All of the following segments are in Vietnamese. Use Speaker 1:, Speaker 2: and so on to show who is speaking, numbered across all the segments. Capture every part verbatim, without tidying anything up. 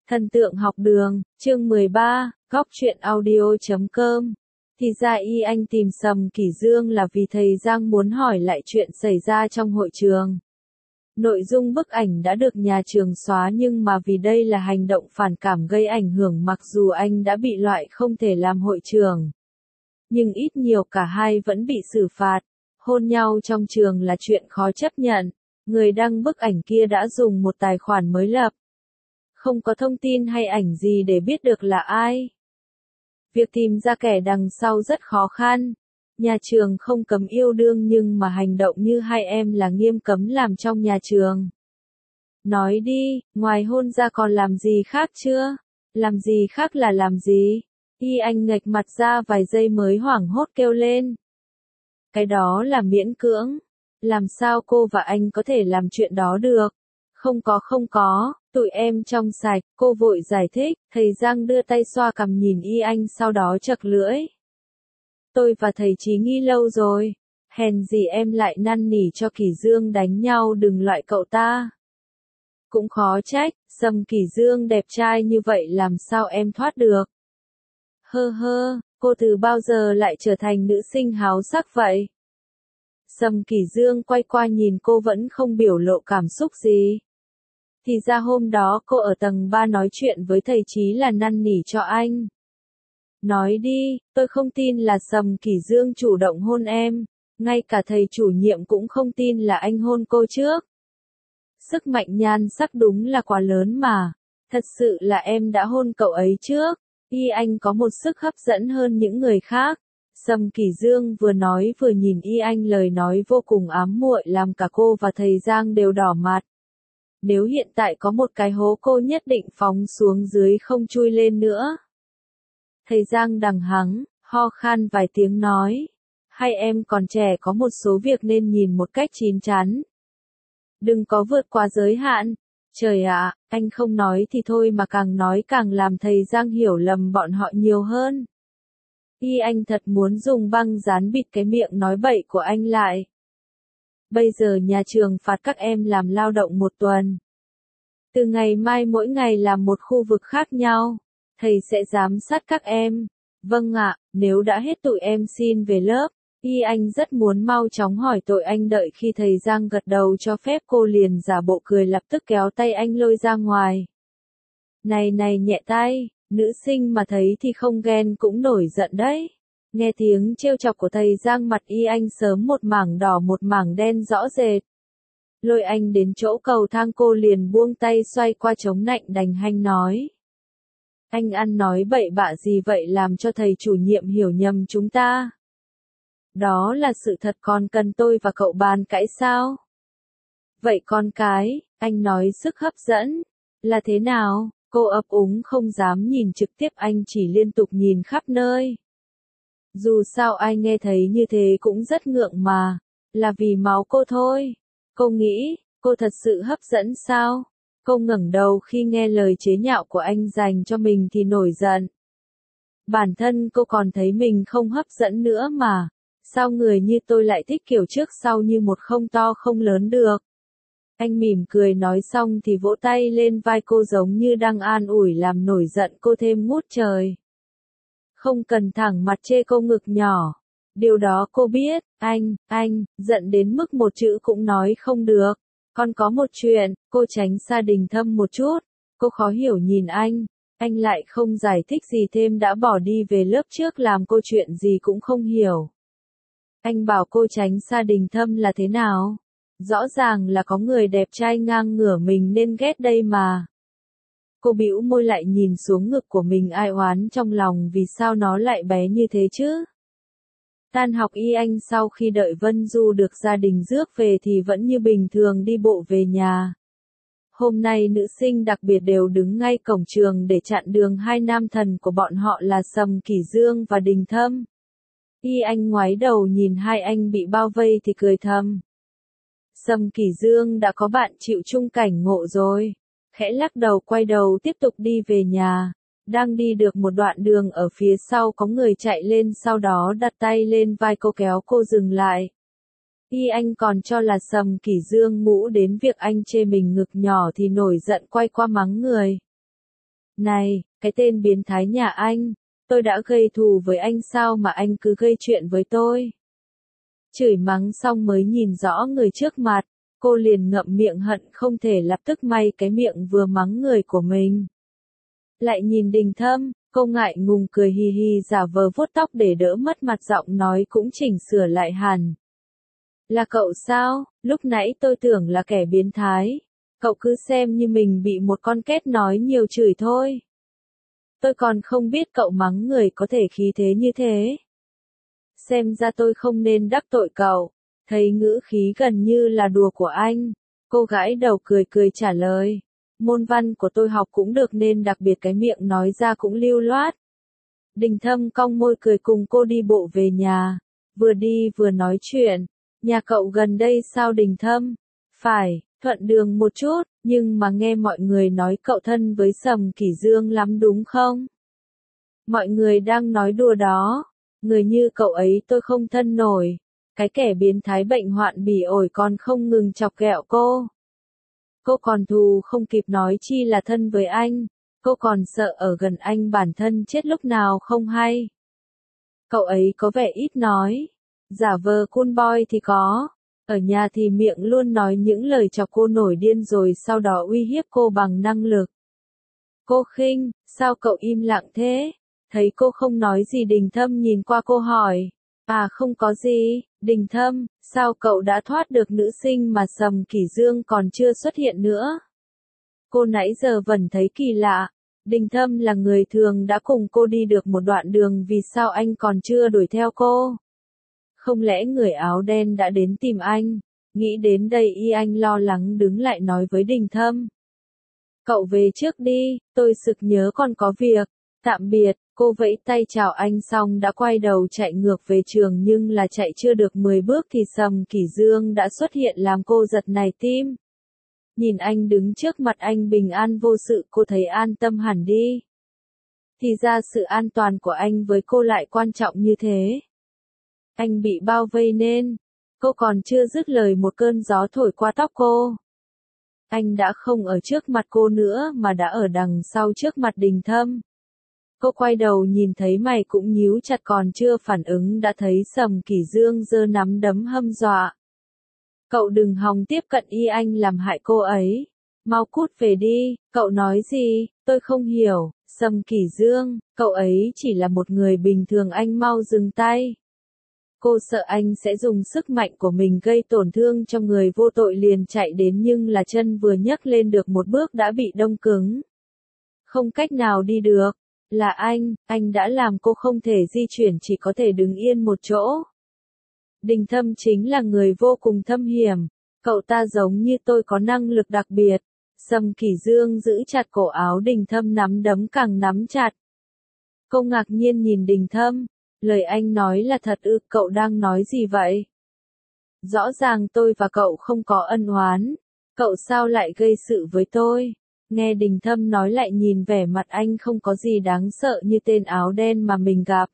Speaker 1: Thần tượng học đường, chương mười ba, góc truyện audio chấm com. Thì ra Y Anh tìm Sầm Kỷ Dương là vì thầy Giang muốn hỏi lại chuyện xảy ra trong hội trường. Nội dung bức ảnh đã được nhà trường xóa nhưng mà vì đây là hành động phản cảm gây ảnh hưởng mặc dù anh đã bị loại không thể làm hội trưởng. Nhưng ít nhiều cả hai vẫn bị xử phạt. Hôn nhau trong trường là chuyện khó chấp nhận. Người đăng bức ảnh kia đã dùng một tài khoản mới lập. Không có thông tin hay ảnh gì để biết được là ai. Việc tìm ra kẻ đằng sau rất khó khăn. Nhà trường không cấm yêu đương nhưng mà hành động như hai em là nghiêm cấm làm trong nhà trường. Nói đi, ngoài hôn ra còn làm gì khác chưa? Làm gì khác là làm gì? Y Anh nghệch mặt ra vài giây mới hoảng hốt kêu lên. Cái đó là miễn cưỡng. Làm sao cô và anh có thể làm chuyện đó được? Không có không có, tụi em trong sạch, cô vội giải thích, thầy Giang đưa tay xoa cằm nhìn Y Anh sau đó chật lưỡi. Tôi và thầy Chí nghi lâu rồi, hèn gì em lại năn nỉ cho Kỷ Dương đánh nhau đừng loại cậu ta. Cũng khó trách, Sầm Kỷ Dương đẹp trai như vậy làm sao em thoát được. Hơ hơ, cô từ bao giờ lại trở thành nữ sinh háo sắc vậy? Sầm Kỷ Dương quay qua nhìn cô vẫn không biểu lộ cảm xúc gì. Thì ra hôm đó cô ở tầng ba nói chuyện với thầy Chí là năn nỉ cho anh. Nói đi, tôi không tin là Sầm Kỷ Dương chủ động hôn em, ngay cả thầy chủ nhiệm cũng không tin là anh hôn cô trước. Sức mạnh nhan sắc đúng là quá lớn mà, thật sự là em đã hôn cậu ấy trước, Y Anh có một sức hấp dẫn hơn những người khác. Sầm Kỷ Dương vừa nói vừa nhìn Y Anh lời nói vô cùng ám muội làm cả cô và thầy Giang đều đỏ mặt. Nếu hiện tại có một cái hố cô nhất định phóng xuống dưới không chui lên nữa. Thầy Giang đằng hắng, ho khan vài tiếng nói. Hai em còn trẻ có một số việc nên nhìn một cách chín chắn. Đừng có vượt qua giới hạn. Trời ạ, anh không nói thì thôi mà càng nói càng làm thầy Giang hiểu lầm bọn họ nhiều hơn. Y Anh thật muốn dùng băng dán bịt cái miệng nói bậy của anh lại. Bây giờ nhà trường phạt các em làm lao động một tuần. Từ ngày mai mỗi ngày làm một khu vực khác nhau. Thầy sẽ giám sát các em. Vâng ạ, nếu đã hết tụi em xin về lớp. Y Anh rất muốn mau chóng hỏi tội anh đợi khi thầy Giang gật đầu cho phép cô liền giả bộ cười lập tức kéo tay anh lôi ra ngoài. Này này nhẹ tay, nữ sinh mà thấy thì không ghen cũng nổi giận đấy. Nghe tiếng trêu chọc của thầy Giang mặt Y Anh sớm một mảng đỏ một mảng đen rõ rệt. Lôi anh đến chỗ cầu thang cô liền buông tay xoay qua chống nạnh đành hanh nói. Anh ăn nói bậy bạ gì vậy làm cho thầy chủ nhiệm hiểu nhầm chúng ta. Đó là sự thật còn cần tôi và cậu bàn cãi sao? Vậy con cái, anh nói sức hấp dẫn, là thế nào? Cô ấp úng không dám nhìn trực tiếp anh chỉ liên tục nhìn khắp nơi. Dù sao ai nghe thấy như thế cũng rất ngượng mà, là vì máu cô thôi. Cô nghĩ, cô thật sự hấp dẫn sao? Cô ngẩng đầu khi nghe lời chế nhạo của anh dành cho mình thì nổi giận. Bản thân cô còn thấy mình không hấp dẫn nữa mà. Sao người như tôi lại thích kiểu trước sau như một không to không lớn được? Anh mỉm cười nói xong thì vỗ tay lên vai cô giống như đang an ủi làm nổi giận cô thêm ngút trời. Không cần thẳng mặt chê cô ngực nhỏ. Điều đó cô biết, anh, anh, giận đến mức một chữ cũng nói không được. Còn có một chuyện, cô tránh xa Đình Thâm một chút. Cô khó hiểu nhìn anh. Anh lại không giải thích gì thêm đã bỏ đi về lớp trước làm cô chuyện gì cũng không hiểu. Anh bảo cô tránh xa Đình Thâm là thế nào? Rõ ràng là có người đẹp trai ngang ngửa mình nên ghét đây mà. Cô bĩu môi lại nhìn xuống ngực của mình ai oán trong lòng vì sao nó lại bé như thế chứ? Tan học Y Anh sau khi đợi Vân Du được gia đình rước về thì vẫn như bình thường đi bộ về nhà. Hôm nay nữ sinh đặc biệt đều đứng ngay cổng trường để chặn đường hai nam thần của bọn họ là Sầm Kỷ Dương và Đình Thâm. Y Anh ngoái đầu nhìn hai anh bị bao vây thì cười thầm. Sầm Kỷ Dương đã có bạn chịu chung cảnh ngộ rồi. Khẽ lắc đầu quay đầu tiếp tục đi về nhà. Đang đi được một đoạn đường ở phía sau có người chạy lên sau đó đặt tay lên vai cô kéo cô dừng lại. Y Anh còn cho là Sầm Kỷ Dương ngủ đến việc anh chê mình ngực nhỏ thì nổi giận quay qua mắng người. Này, cái tên biến thái nhà anh, tôi đã gây thù với anh sao mà anh cứ gây chuyện với tôi? Chửi mắng xong mới nhìn rõ người trước mặt, cô liền ngậm miệng hận không thể lập tức may cái miệng vừa mắng người của mình. Lại nhìn Đình Thâm, cô ngại ngùng cười hì hì giả vờ vuốt tóc để đỡ mất mặt, giọng nói cũng chỉnh sửa lại hẳn. Là cậu sao, lúc nãy tôi tưởng là kẻ biến thái. Cậu cứ xem như mình bị một con két nói nhiều chửi thôi. Tôi còn không biết cậu mắng người có thể khí thế như thế. Xem ra tôi không nên đắc tội cậu. Thấy ngữ khí gần như là đùa của anh, cô gãi đầu cười cười trả lời. Môn văn của tôi học cũng được nên đặc biệt cái miệng nói ra cũng lưu loát. Đình Thâm cong môi cười cùng cô đi bộ về nhà. Vừa đi vừa nói chuyện. Nhà cậu gần đây sao Đình Thâm? Phải, thuận đường một chút, nhưng mà nghe mọi người nói cậu thân với Sầm Kỷ Dương lắm đúng không? Mọi người đang nói đùa đó. Người như cậu ấy tôi không thân nổi. Cái kẻ biến thái bệnh hoạn bỉ ổi còn không ngừng chọc ghẹo cô. Cô còn thù không kịp nói chi là thân với anh. Cô còn sợ ở gần anh bản thân chết lúc nào không hay. Cậu ấy có vẻ ít nói. Giả vờ cool boy thì có. Ở nhà thì miệng luôn nói những lời chọc cô nổi điên rồi sau đó uy hiếp cô bằng năng lực. Cô khinh, sao cậu im lặng thế? Thấy cô không nói gì Đình Thâm nhìn qua cô hỏi. À không có gì, Đình Thâm, sao cậu đã thoát được nữ sinh mà Sầm Kỷ Dương còn chưa xuất hiện nữa? Cô nãy giờ vẫn thấy kỳ lạ. Đình Thâm là người thường đã cùng cô đi được một đoạn đường, vì sao anh còn chưa đuổi theo cô? Không lẽ người áo đen đã đến tìm anh? Nghĩ đến đây y anh lo lắng đứng lại nói với Đình Thâm. Cậu về trước đi, tôi sực nhớ còn có việc. Tạm biệt, cô vẫy tay chào anh xong đã quay đầu chạy ngược về trường, nhưng là chạy chưa được mười bước thì Sầm Kỷ Dương đã xuất hiện làm cô giật nảy tim. Nhìn anh đứng trước mặt anh bình an vô sự, cô thấy an tâm hẳn đi. Thì ra sự an toàn của anh với cô lại quan trọng như thế. Anh bị bao vây nên, cô còn chưa dứt lời một cơn gió thổi qua tóc cô. Anh đã không ở trước mặt cô nữa mà đã ở đằng sau trước mặt Đình Thâm. Cô quay đầu nhìn thấy mày cũng nhíu chặt, còn chưa phản ứng đã thấy Sầm Kỷ Dương giơ nắm đấm hăm dọa. Cậu đừng hòng tiếp cận y, anh làm hại cô ấy. Mau cút về đi, cậu nói gì, tôi không hiểu. Sầm Kỷ Dương, cậu ấy chỉ là một người bình thường, anh mau dừng tay. Cô sợ anh sẽ dùng sức mạnh của mình gây tổn thương cho người vô tội liền chạy đến, nhưng là chân vừa nhấc lên được một bước đã bị đông cứng. Không cách nào đi được. Là anh, anh đã làm cô không thể di chuyển, chỉ có thể đứng yên một chỗ. Đình Thâm chính là người vô cùng thâm hiểm. Cậu ta giống như tôi có năng lực đặc biệt. Sầm Kỷ Dương giữ chặt cổ áo Đình Thâm, nắm đấm càng nắm chặt. Cô ngạc nhiên nhìn Đình Thâm. Lời anh nói là thật ư? Cậu đang nói gì vậy? Rõ ràng tôi và cậu không có ân oán. Cậu sao lại gây sự với tôi? Nghe Đình Thâm nói lại nhìn vẻ mặt anh không có gì đáng sợ như tên áo đen mà mình gặp.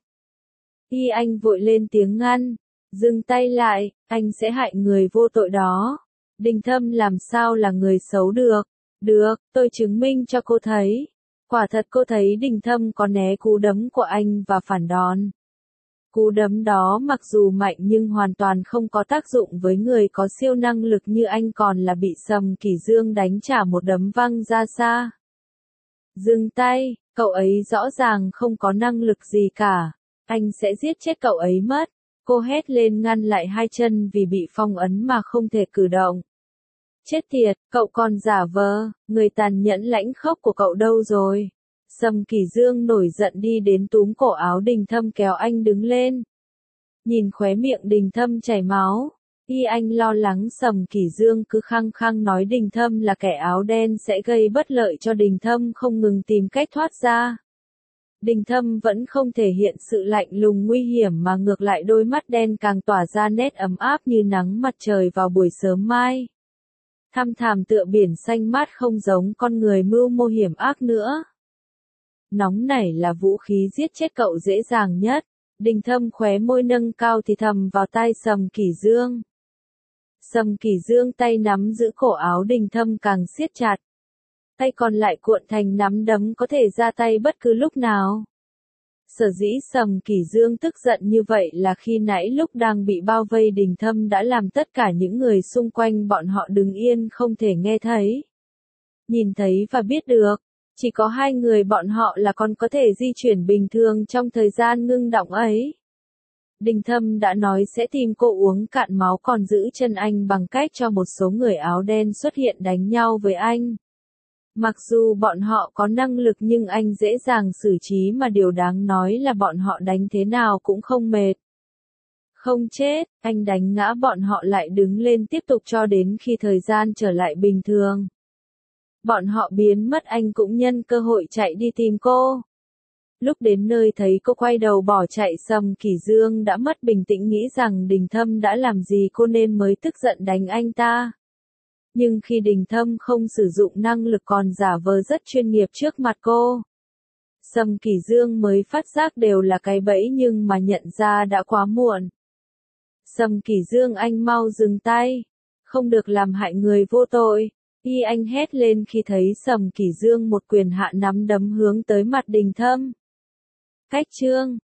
Speaker 1: Y anh vội lên tiếng ngăn. Dừng tay lại, anh sẽ hại người vô tội đó. Đình Thâm làm sao là người xấu được? Được, tôi chứng minh cho cô thấy. Quả thật cô thấy Đình Thâm có né cú đấm của anh và phản đòn. Cú đấm đó mặc dù mạnh nhưng hoàn toàn không có tác dụng với người có siêu năng lực như anh, còn là bị Sầm Kỷ Dương đánh trả một đấm văng ra xa. Dừng tay, cậu ấy rõ ràng không có năng lực gì cả. Anh sẽ giết chết cậu ấy mất. Cô hét lên ngăn lại hai chân vì bị phong ấn mà không thể cử động. Chết tiệt, cậu còn giả vờ, người tàn nhẫn lãnh khốc của cậu đâu rồi? Sầm Kỷ Dương nổi giận đi đến túm cổ áo Đình Thâm kéo anh đứng lên. Nhìn khóe miệng Đình Thâm chảy máu, y anh lo lắng Sầm Kỷ Dương cứ khăng khăng nói Đình Thâm là kẻ áo đen sẽ gây bất lợi cho Đình Thâm không ngừng tìm cách thoát ra. Đình Thâm vẫn không thể hiện sự lạnh lùng nguy hiểm mà ngược lại đôi mắt đen càng tỏa ra nét ấm áp như nắng mặt trời vào buổi sớm mai. Thăm thẳm tựa biển xanh mát, không giống con người mưu mô hiểm ác nữa. Nóng nảy là vũ khí giết chết cậu dễ dàng nhất. Đình Thâm khóe môi nâng cao thì thầm vào tai Sầm Kỷ Dương. Sầm Kỷ Dương tay nắm giữ cổ áo Đình Thâm càng siết chặt. tay còn lại cuộn thành nắm đấm có thể ra tay bất cứ lúc nào. Sở dĩ Sầm Kỷ Dương tức giận như vậy là khi nãy lúc đang bị bao vây Đình Thâm đã làm tất cả những người xung quanh bọn họ đứng yên không thể nghe thấy, nhìn thấy và biết được. Chỉ có hai người bọn họ là còn có thể di chuyển bình thường trong thời gian ngưng đọng ấy. Đình Thâm đã nói sẽ tìm cô uống cạn máu còn giữ chân anh bằng cách cho một số người áo đen xuất hiện đánh nhau với anh. Mặc dù bọn họ có năng lực nhưng anh dễ dàng xử trí mà điều đáng nói là bọn họ đánh thế nào cũng không mệt. Không chết, anh đánh ngã bọn họ lại đứng lên tiếp tục cho đến khi thời gian trở lại bình thường. Bọn họ biến mất anh cũng nhân cơ hội chạy đi tìm cô. Lúc đến nơi thấy cô quay đầu bỏ chạy Sầm Kỷ Dương đã mất bình tĩnh nghĩ rằng Đình Thâm đã làm gì cô nên mới tức giận đánh anh ta. Nhưng khi Đình Thâm không sử dụng năng lực còn giả vờ rất chuyên nghiệp trước mặt cô, Sầm Kỷ Dương mới phát giác đều là cái bẫy nhưng mà nhận ra đã quá muộn. Sầm Kỷ Dương anh mau dừng tay, không được làm hại người vô tội. Y anh hét lên khi thấy Sầm Kỷ Dương một quyền hạ nắm đấm hướng tới mặt Đình Thâm. Cách chương